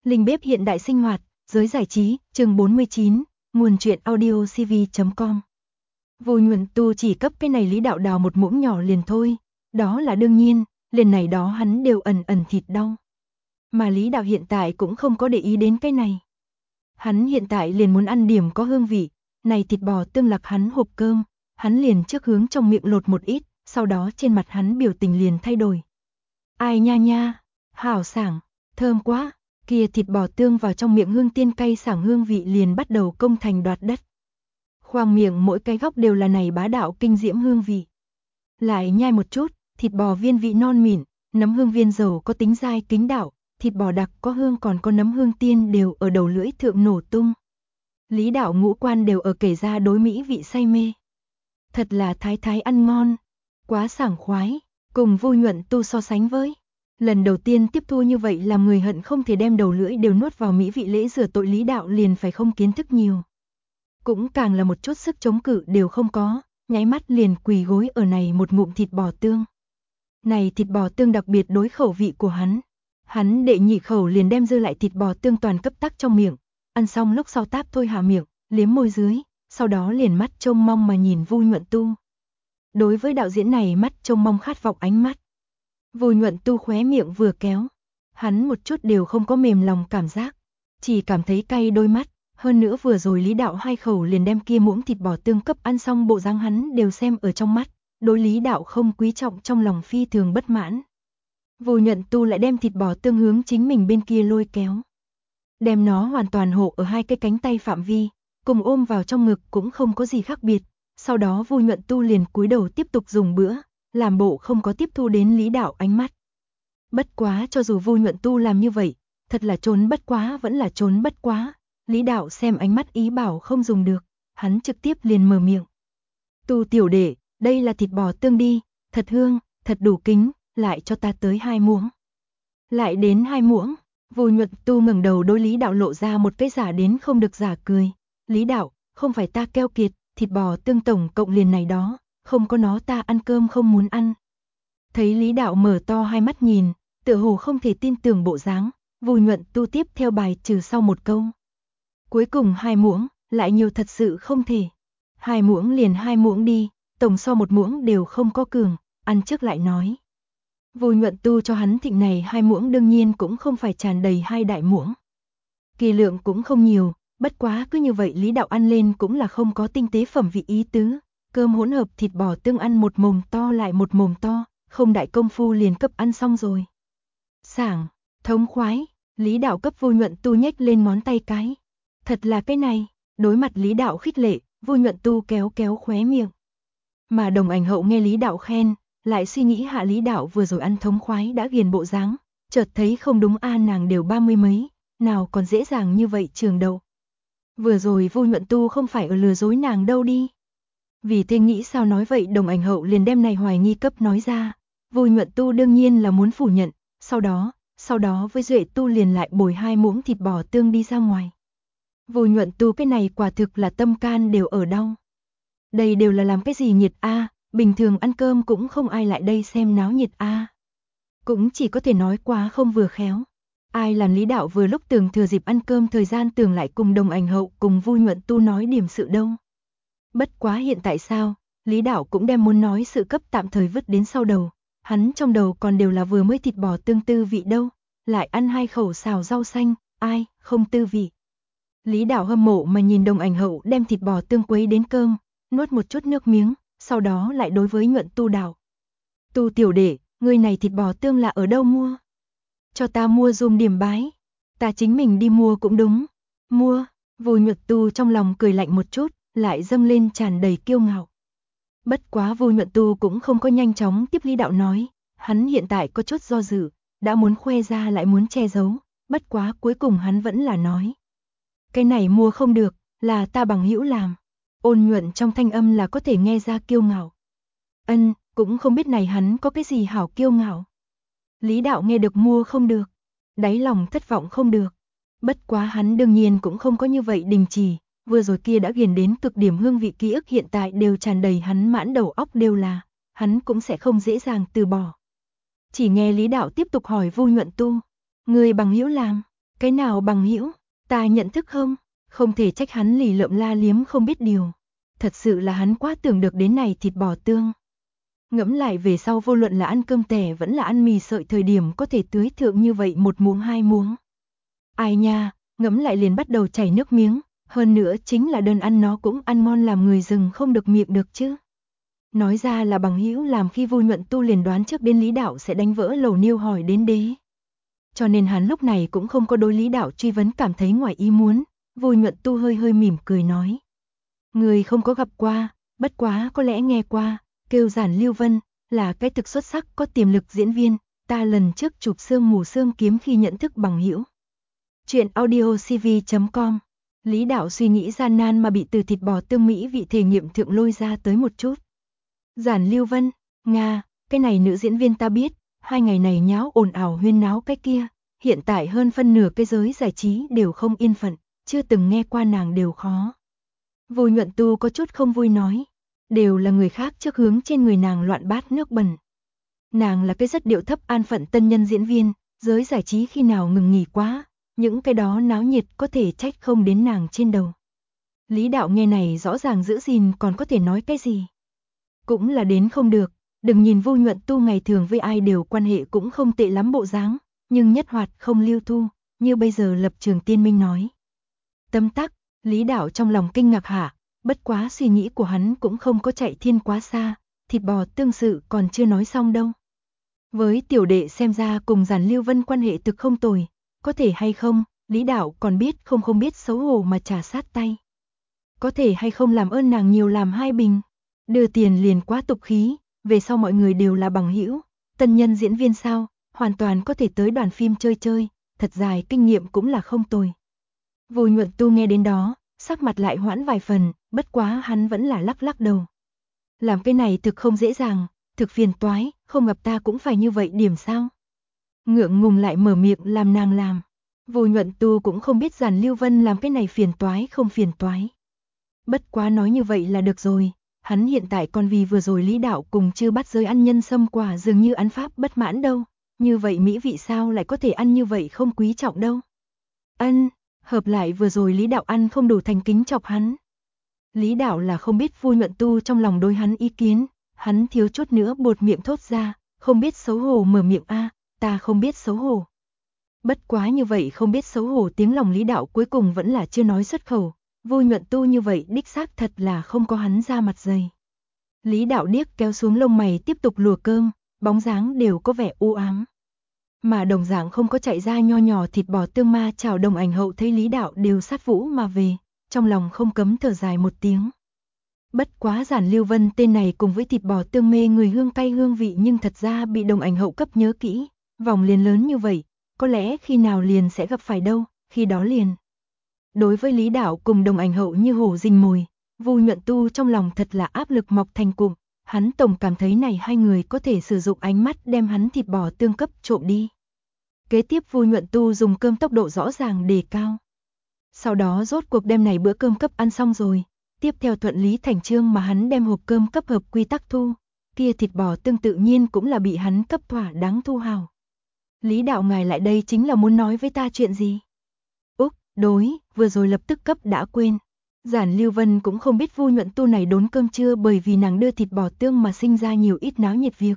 Linh bếp hiện đại sinh hoạt, giới giải trí, chương 49, nguồn truyện audio cv.com. Vô Nhuận Tu chỉ cấp cái này Lý Đạo Đào một muỗng nhỏ liền thôi, đó là đương nhiên, liền này đó hắn đều ẩn ẩn thịt đau. Mà Lý Đạo hiện tại cũng không có để ý đến cái này. Hắn hiện tại liền muốn ăn điểm có hương vị, này thịt bò tương lạc hắn hộp cơm, hắn liền trước hướng trong miệng lột một ít, sau đó trên mặt hắn biểu tình liền thay đổi. Ai nha nha, hảo sảng, thơm quá. Kia thịt bò tương vào trong miệng hương tiên cay sảng hương vị liền bắt đầu công thành đoạt đất. Khoang miệng mỗi cái góc đều là này bá đạo kinh diễm hương vị. Lại nhai một chút, thịt bò viên vị non mịn, nấm hương viên dầu có tính dai kính đạo, thịt bò đặc có hương còn có nấm hương tiên đều ở đầu lưỡi thượng nổ tung. Lý Đạo ngũ quan đều ở kể ra đối mỹ vị say mê. Thật là thái thái ăn ngon, quá sảng khoái, cùng Vô Nhuận Tu so sánh với. Lần đầu tiên tiếp thu như vậy làm người hận không thể đem đầu lưỡi đều nuốt vào mỹ vị lễ rửa tội Lý Đạo liền phải không kiến thức nhiều. Cũng càng là một chút sức chống cự đều không có, nháy mắt liền quỳ gối ở này một ngụm thịt bò tương. Này thịt bò tương đặc biệt đối khẩu vị của hắn đệ nhị khẩu liền đem dư lại thịt bò tương toàn cấp tắc trong miệng, ăn xong lúc sau táp thôi hạ miệng, liếm môi dưới, sau đó liền mắt trông mong mà nhìn Vô Nhuận Tu. Đối với đạo diễn này mắt trông mong khát vọng ánh mắt. Vô Nhuận Tu khóe miệng vừa kéo, hắn một chút đều không có mềm lòng cảm giác, chỉ cảm thấy cay đôi mắt, hơn nữa vừa rồi Lý Đạo hai khẩu liền đem kia muỗng thịt bò tương cấp ăn xong bộ dáng hắn đều xem ở trong mắt, đối Lý Đạo không quý trọng trong lòng phi thường bất mãn. Vô Nhuận Tu lại đem thịt bò tương hướng chính mình bên kia lôi kéo, đem nó hoàn toàn hộ ở hai cái cánh tay phạm vi, cùng ôm vào trong ngực cũng không có gì khác biệt, sau đó Vô Nhuận Tu liền cúi đầu tiếp tục dùng bữa, làm bộ không có tiếp thu đến Lý Đạo ánh mắt. Bất quá cho dù Vô Nhuận Tu làm như vậy, thật là trốn bất quá vẫn là trốn bất quá, Lý Đạo xem ánh mắt ý bảo không dùng được, hắn trực tiếp liền mở miệng. Tu tiểu đệ, đây là thịt bò tương đi, thật hương, thật đủ kính, lại cho ta tới 2 muỗng. Lại đến 2 muỗng, Vô Nhuận Tu ngẩng đầu đối Lý Đạo lộ ra một cái giả đến không được giả cười. Lý Đạo, không phải ta keo kiệt, thịt bò tương tổng cộng liền này đó, không có nó ta ăn cơm không muốn ăn. Thấy Lý Đạo mở to hai mắt nhìn, tựa hồ không thể tin tưởng bộ dáng, Vô Nhuận Tu tiếp theo bài trừ sau một câu. Cuối cùng 2 muỗng, lại nhiều thật sự không thể. 2 muỗng liền 2 muỗng đi, tổng so một muỗng đều không có cường, ăn trước lại nói. Vô Nhuận Tu cho hắn thịnh này 2 muỗng đương nhiên cũng không phải tràn đầy 2 đại muỗng. Kỳ lượng cũng không nhiều, bất quá cứ như vậy Lý Đạo ăn lên cũng là không có tinh tế phẩm vị ý tứ, cơm hỗn hợp thịt bò tương ăn một mồm to lại một mồm to, không đại công phu liền cấp ăn xong rồi. Sảng, thống khoái, Lý Đạo cấp Vô Nhuận Tu nhếch lên ngón tay cái. Thật là cái này, đối mặt Lý Đạo khích lệ, Vô Nhuận Tu kéo kéo khóe miệng. Mà Đồng Ảnh Hậu nghe Lý Đạo khen, lại suy nghĩ hạ Lý Đạo vừa rồi ăn thống khoái đã ghiền bộ dáng, chợt thấy không đúng nàng đều 30 mấy, nào còn dễ dàng như vậy trường đầu. Vừa rồi Vô Nhuận Tu không phải ở lừa dối nàng đâu đi. Vì thế nghĩ sao nói vậy Đồng Ảnh Hậu liền đem này hoài nghi cấp nói ra, Vô Nhuận Tu đương nhiên là muốn phủ nhận, sau đó với Duệ Tu liền lại bồi 2 muỗng thịt bò tương đi ra ngoài. Vô Nhuận Tu cái này quả thực là tâm can đều ở đau. Đây đều là làm cái gì nhiệt a, bình thường ăn cơm cũng không ai lại đây xem náo nhiệt a. Cũng chỉ có thể nói quá không vừa khéo. Ai làm Lý Đạo vừa lúc tưởng thừa dịp ăn cơm thời gian tưởng lại cùng Đồng Ảnh Hậu cùng Vô Nhuận Tu nói điểm sự đâu. Bất quá hiện tại sao, Lý Đạo cũng đem muốn nói sự cấp tạm thời vứt đến sau đầu, hắn trong đầu còn đều là vừa mới thịt bò tương tư vị đâu, lại ăn 2 khẩu xào rau xanh, ai, không tư vị. Lý Đạo hâm mộ mà nhìn Đồng Ảnh Hậu đem thịt bò tương quấy đến cơm, nuốt một chút nước miếng, sau đó lại đối với Nhuận Tu Đạo. Tu tiểu đệ, người này thịt bò tương là ở đâu mua? Cho ta mua dùm điểm bái. Ta chính mình đi mua cũng đúng. Mua, Vô Nhuận Tu trong lòng cười lạnh một chút, lại dâng lên tràn đầy kiêu ngạo. Bất quá Vô Nhuận Tu cũng không có nhanh chóng tiếp Lý Đạo nói, hắn hiện tại có chút do dự, đã muốn khoe ra lại muốn che giấu, bất quá cuối cùng hắn vẫn là nói. Cái này mua không được, là ta bằng hữu làm. Ôn nhuận trong thanh âm là có thể nghe ra kiêu ngạo. Cũng không biết này hắn có cái gì hảo kiêu ngạo. Lý Đạo nghe được mua không được, đáy lòng thất vọng không được. Bất quá hắn đương nhiên cũng không có như vậy đình chỉ, vừa rồi kia đã ghiền đến cực điểm hương vị ký ức hiện tại đều tràn đầy hắn mãn đầu óc đều là, hắn cũng sẽ không dễ dàng từ bỏ. Chỉ nghe Lý Đạo tiếp tục hỏi Vô Nhuận Tu, người bằng hữu làm, Cái nào bằng hữu? Ta nhận thức không? Không thể trách hắn lì lợm la liếm không biết điều. Thật sự là hắn quá tưởng được đến này thịt bò tương. Ngẫm lại về sau vô luận là ăn cơm tẻ vẫn là ăn mì sợi thời điểm có thể tưới thượng như vậy một muỗng hai muỗng. Ai nha, ngẫm lại liền bắt đầu chảy nước miếng, hơn nữa chính là đơn ăn nó cũng ăn ngon làm người rừng không được miệng được chứ. Nói ra là bằng hữu làm khi Vu Nhuận Tu liền đoán trước đến Lý Đạo sẽ đánh vỡ lầu niêu hỏi đến đế. Cho nên hắn lúc này cũng không có đối Lý Đạo truy vấn cảm thấy ngoài ý muốn, Vu Nhuận Tu hơi hơi mỉm cười nói. Người không có gặp qua, bất quá có lẽ nghe qua, kêu Giản Lưu Vân, là cái thực xuất sắc có tiềm lực diễn viên, ta lần trước chụp Sương Mù Sương Kiếm khi nhận thức bằng hữu. Chuyện audiocv.com. Lý Đạo suy nghĩ gian nan mà bị từ thịt bò tương mỹ vị thể nghiệm thượng lôi ra tới một chút. Giản Lưu Vân, Nga, cái này nữ diễn viên ta biết, 2 ngày này nháo ồn ào huyên náo cái kia, hiện tại hơn phân nửa cái giới giải trí đều không yên phận, chưa từng nghe qua nàng đều khó. Vô Nhuận Tu có chút không vui nói, đều là người khác trước hướng trên người nàng loạn bát nước bẩn. Nàng là cái rất điệu thấp an phận tân nhân diễn viên, giới giải trí khi nào ngừng nghỉ quá, những cái đó náo nhiệt có thể trách không đến nàng trên đầu. Lý Đạo nghe này rõ ràng giữ gìn còn có thể nói cái gì. Cũng là đến không được, đừng nhìn Vô Nhuận Tu ngày thường với ai đều quan hệ cũng không tệ lắm bộ dáng, nhưng nhất hoạt không lưu thu, như bây giờ lập trường tiên minh nói. Tấm tắc, Lý Đạo trong lòng kinh ngạc hả, bất quá suy nghĩ của hắn cũng không có chạy thiên quá xa, thịt bò tương sự còn chưa nói xong đâu. Với tiểu đệ xem ra cùng Giản Lưu Vân quan hệ thực không tồi, có thể hay không, Lý Đạo còn biết không biết xấu hổ mà trả sát tay. Có thể hay không làm ơn nàng nhiều làm 2 bình, đưa tiền liền quá tục khí, về sau mọi người đều là bằng hữu, tân nhân diễn viên sao, hoàn toàn có thể tới đoàn phim chơi chơi, thật dài kinh nghiệm cũng là không tồi. Vô Nhuận Tu nghe đến đó, sắc mặt lại hoãn vài phần, bất quá hắn vẫn là lắc lắc đầu. Làm cái này thực không dễ dàng, thực phiền toái, không gặp ta cũng phải như vậy điểm sao. Ngượng ngùng lại mở miệng làm nàng làm. Vô Nhuận Tu cũng không biết Giản Lưu Vân làm cái này phiền toái không phiền toái. Bất quá nói như vậy là được rồi, hắn hiện tại còn vì vừa rồi Lý Đạo cùng chưa bắt giới ăn nhân sâm quả dường như ăn pháp bất mãn đâu, như vậy mỹ vị sao lại có thể ăn như vậy không quý trọng đâu. Ân, hợp lại vừa rồi Lý Đạo ăn không đủ thành kính chọc hắn. Lý Đạo là không biết Vu Nhuận Tu trong lòng đối hắn ý kiến, hắn thiếu chút nữa buột miệng thốt ra, không biết xấu hổ mở miệng a, ta không biết xấu hổ. Bất quá như vậy không biết xấu hổ tiếng lòng Lý Đạo cuối cùng vẫn là chưa nói xuất khẩu, Vu Nhuận Tu như vậy đích xác thật là không có hắn ra mặt dày. Lý Đạo điếc kéo xuống lông mày tiếp tục lùa cơm, bóng dáng đều có vẻ u ám. Mà đồng dạng không có chạy ra nho nhỏ thịt bò tương ma chào Đồng Ảnh Hậu thấy Lý Đạo đều sát vũ mà về, trong lòng không cấm thở dài một tiếng. Bất quá Giản Lưu Vân tên này cùng với thịt bò tương mê người hương cay hương vị nhưng thật ra bị Đồng Ảnh Hậu cấp nhớ kỹ, vòng liền lớn như vậy, có lẽ khi nào liền sẽ gặp phải đâu, khi đó liền. Đối với Lý Đạo cùng Đồng Ảnh Hậu như hổ rình mồi, Vu Nhuận Tu trong lòng thật là áp lực mọc thành cụm, hắn tổng cảm thấy này hai người có thể sử dụng ánh mắt đem hắn thịt bò tương cấp trộm đi. Kế tiếp Vu Nhuận Tu dùng cơm tốc độ rõ ràng đề cao. Sau đó rốt cuộc đem này bữa cơm cấp ăn xong rồi, tiếp theo thuận lý thành chương mà hắn đem hộp cơm cấp hợp quy tắc thu, kia thịt bò tương tự nhiên cũng là bị hắn cấp thỏa đáng thu hào. Lý Đạo ngài lại đây chính là muốn nói với ta chuyện gì? Úc, đối, vừa rồi lập tức cấp đã quên. Giản Lưu Vân cũng không biết Vu Nhuận Tu này đốn cơm trưa bởi vì nàng đưa thịt bò tương mà sinh ra nhiều ít náo nhiệt việc.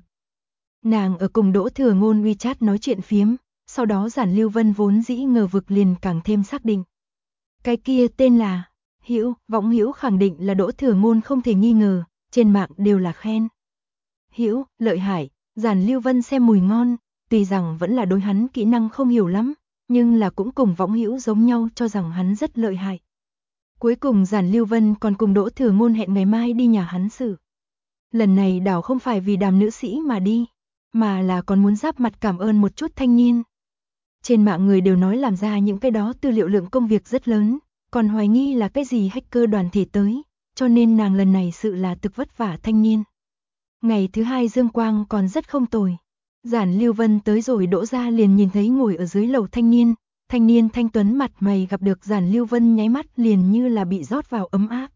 Nàng ở cùng Đỗ Thừa Ngôn WeChat nói chuyện phiếm, sau đó Giản Lưu Vân vốn dĩ ngờ vực liền càng thêm xác định. Cái kia tên là Hữu, Võng Hữu khẳng định là Đỗ Thừa Ngôn không thể nghi ngờ, trên mạng đều là khen. Hữu, lợi hại, Giản Lưu Vân xem mùi ngon, tuy rằng vẫn là đối hắn kỹ năng không hiểu lắm, nhưng là cũng cùng Võng Hữu giống nhau cho rằng hắn rất lợi hại. Cuối cùng Giản Lưu Vân còn cùng Đỗ Thừa Ngôn hẹn ngày mai đi nhà hắn xử. Lần này đảo không phải vì Đàm nữ sĩ mà đi, mà là còn muốn giáp mặt cảm ơn một chút thanh niên. Trên mạng người đều nói làm ra những cái đó tư liệu lượng công việc rất lớn, còn hoài nghi là cái gì hacker đoàn thể tới, cho nên nàng lần này sự là thực vất vả thanh niên. Ngày thứ hai dương quang còn rất không tồi. Giản Lưu Vân tới rồi đỗ ra liền nhìn thấy ngồi ở dưới lầu thanh niên thanh tuấn mặt mày gặp được Giản Lưu Vân nháy mắt liền như là bị rót vào ấm áp.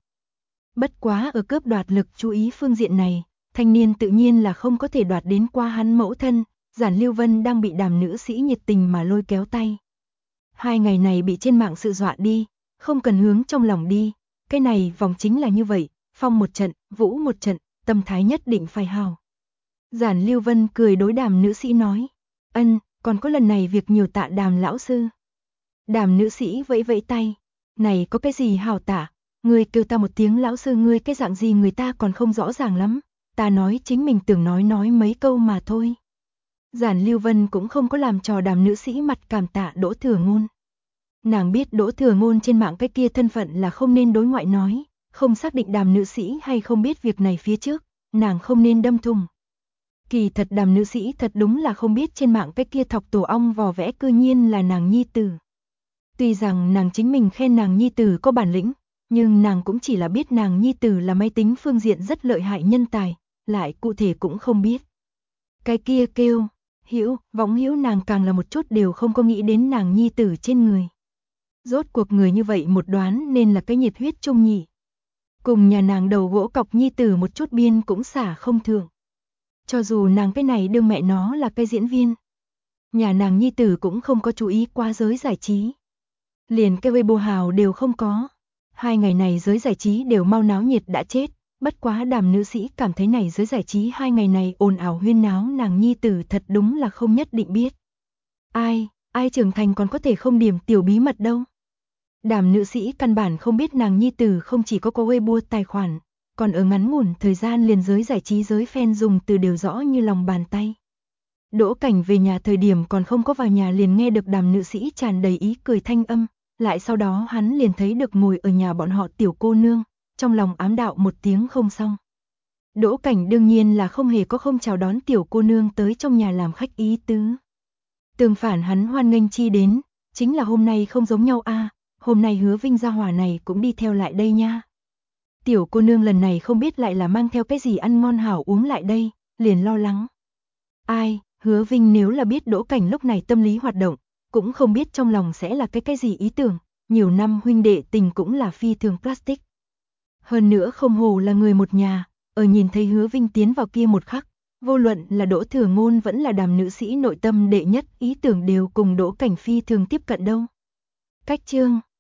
Bất quá ở cướp đoạt lực chú ý phương diện này, thanh niên tự nhiên là không có thể đoạt đến qua hắn mẫu thân, Giản Lưu Vân đang bị Đàm nữ sĩ nhiệt tình mà lôi kéo tay. 2 ngày này bị trên mạng sự dọa đi, không cần hướng trong lòng đi, cái này vòng chính là như vậy, phong một trận, vũ một trận, tâm thái nhất định phải hào. Giản Lưu Vân cười đối Đàm nữ sĩ nói, ân, còn có lần này việc nhiều tạ Đàm lão sư. Đàm nữ sĩ vẫy vẫy tay, này có cái gì hào tạ, ngươi kêu ta một tiếng lão sư ngươi cái dạng gì người ta còn không rõ ràng lắm, ta nói chính mình tưởng nói mấy câu mà thôi. Giản Lưu Vân cũng không có làm trò Đàm nữ sĩ mặt cảm tạ Đỗ Thừa Ngôn. Nàng biết Đỗ Thừa Ngôn trên mạng cái kia thân phận là không nên đối ngoại nói, không xác định Đàm nữ sĩ hay không biết việc này phía trước, nàng không nên đâm thùng. Kỳ thật Đàm nữ sĩ thật đúng là không biết trên mạng cái kia thọc tổ ong vò vẽ cư nhiên là nàng nhi tử. Tuy rằng nàng chính mình khen nàng nhi tử có bản lĩnh, nhưng nàng cũng chỉ là biết nàng nhi tử là máy tính phương diện rất lợi hại nhân tài, lại cụ thể cũng không biết. Cái kia kêu, võng hữu nàng càng là một chút đều không có nghĩ đến nàng nhi tử trên người. Rốt cuộc người như vậy một đoán nên là cái nhiệt huyết trung nhị. Cùng nhà nàng đầu gỗ cọc nhi tử một chút biên cũng xả không thượng. Cho dù nàng cái này đương mẹ nó là cái diễn viên. Nhà nàng nhi tử cũng không có chú ý qua giới giải trí. Liền cái Weibo hào đều không có. 2 ngày này giới giải trí đều mau náo nhiệt đã chết. Bất quá Đàm nữ sĩ cảm thấy này giới giải trí 2 ngày này ồn ào huyên náo nàng nhi tử thật đúng là không nhất định biết. Ai trưởng thành còn có thể không điểm tiểu bí mật đâu. Đàm nữ sĩ căn bản không biết nàng nhi tử không chỉ có Weibo tài khoản, còn ở ngắn ngủn thời gian liền giới giải trí giới fan dùng từ đều rõ như lòng bàn tay. Đỗ Cảnh về nhà thời điểm còn không có vào nhà liền nghe được Đàm nữ sĩ tràn đầy ý cười thanh âm, lại sau đó hắn liền thấy được ngồi ở nhà bọn họ tiểu cô nương, trong lòng ám đạo một tiếng không xong. Đỗ Cảnh đương nhiên là không hề có không chào đón tiểu cô nương tới trong nhà làm khách ý tứ. Tương phản hắn hoan nghênh chi đến, chính là hôm nay không giống nhau a, hôm nay Hứa Vinh gia hỏa này cũng đi theo lại đây nha. Tiểu cô nương lần này không biết lại là mang theo cái gì ăn ngon hảo uống lại đây, liền lo lắng. Hứa Vinh nếu là biết Đỗ Cảnh lúc này tâm lý hoạt động, cũng không biết trong lòng sẽ là cái gì ý tưởng, nhiều năm huynh đệ tình cũng là phi thường plastic. Hơn nữa không hồ là người một nhà, ở nhìn thấy Hứa Vinh tiến vào kia một khắc, vô luận là Đỗ Thừa Ngôn vẫn là Đàm nữ sĩ nội tâm đệ nhất ý tưởng đều cùng Đỗ Cảnh phi thường tiếp cận đâu. Cách chương